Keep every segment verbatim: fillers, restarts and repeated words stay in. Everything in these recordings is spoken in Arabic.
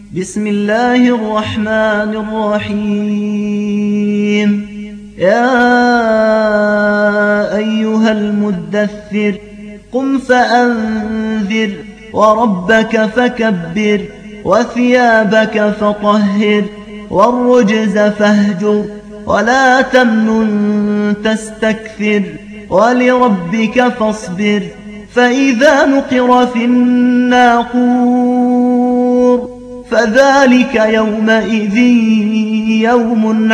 بسم الله الرحمن الرحيم. يا أيها المدثر قم فأنذر وربك فكبر وثيابك فطهر والرجز فاهجر ولا تمنن تستكثر ولربك فاصبر. فإذا نقر في الناقور فذلك يومئذ يوم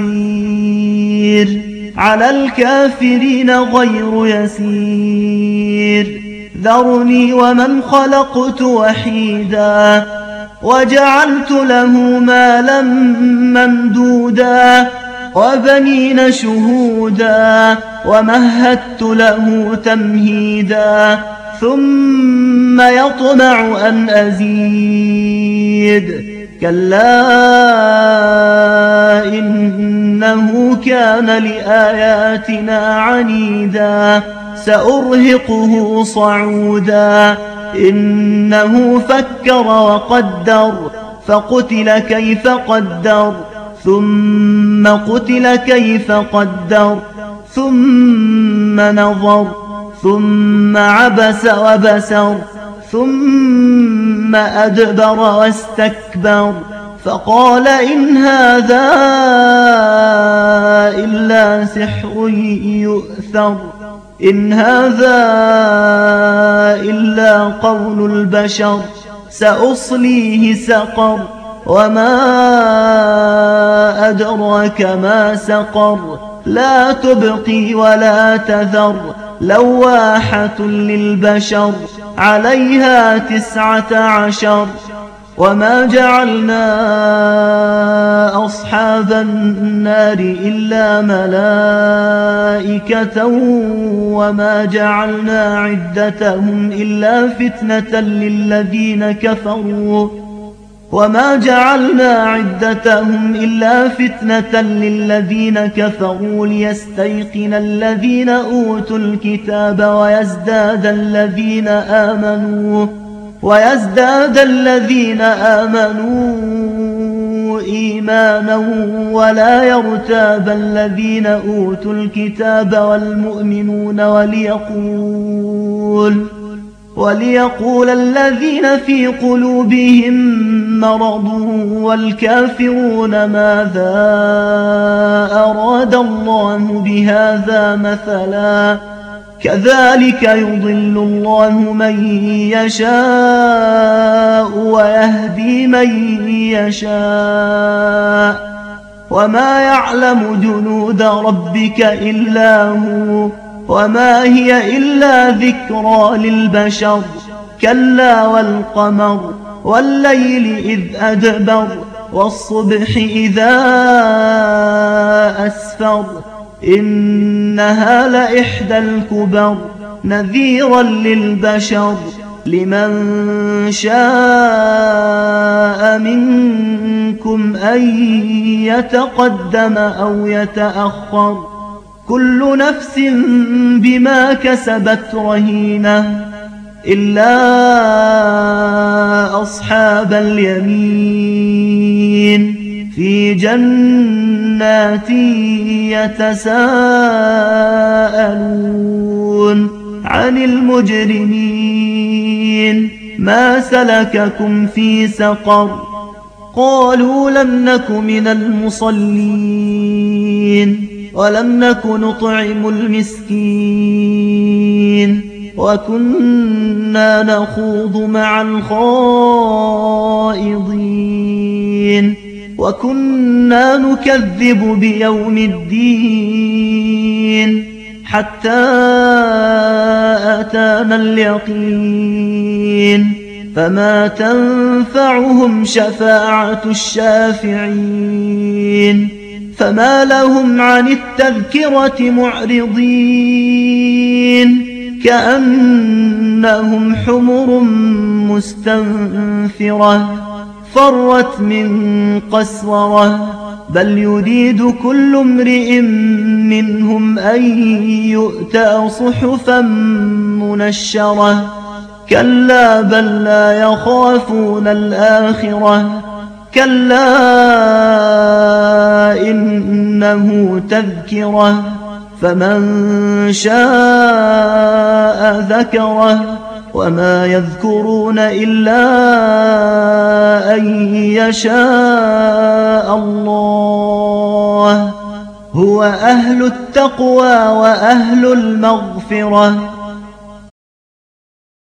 عسير على الكافرين غير يسير. ذرني ومن خلقت وحيدا وجعلت له مالا ممدودا وبنين شهودا ومهدت له تمهيدا ثم يطمع أن أزيد. كلا إنه كان لآياتنا عنيدا سأرهقه صعودا. إنه فكر وقدر فقتل كيف قدر ثم قتل كيف قدر ثم نظر ثم عبس وبسر ثم أدبر واستكبر فقال إن هذا إلا سحر يؤثر. إن هذا إلا قول البشر سأصليه سقر وما أدرك ما سقر. لا تبقي ولا تذر لواحة للبشر عليها تسعة عشر. وما جعلنا أصحاب النار إلا ملائكة وما جعلنا عدتهم إلا فتنة للذين كفروا وما جعلنا عدتهم إلا فتنة للذين كفروا ليستيقن الذين أوتوا الكتاب ويزداد الذين آمنوا ويزداد الذين آمنوا إيمانا ولا يرتاب الذين أوتوا الكتاب والمؤمنون وليقول وليقول الذين في قلوبهم مرض والكافرون ماذا أراد الله بهذا مثلا. كذلك يضل الله من يشاء ويهدي من يشاء وما يعلم جنود ربك إلا هو وما هي إلا ذكرى للبشر. كلا والقمر والليل إذ أدبر والصبح إذا أسفر إنها لإحدى الكبر نذيرا للبشر لمن شاء منكم أن يتقدم أو يتأخر. كل نفس بما كسبت رهينة إلا أصحاب اليمين في جنات يتساءلون عن المجرمين ما سلككم في سقر. قالوا لم نك من المصلين ولم نك نطعم المسكين وكنا نخوض مع الخائضين وكنا نكذب بيوم الدين حتى أتانا اليقين. فما تنفعهم شفاعة الشافعين فما لهم عن التذكرة معرضين كأنهم حمر مستنفرة فرت من قسورة. بل يريد كل امرئ منهم أن يؤتى صحفا منشرة كلا بل لا يخافون الآخرة كلا إنه تذكرة فمن شاء ذكره وما يذكرون إلا أن يشاء الله هو أهل التقوى وأهل المغفرة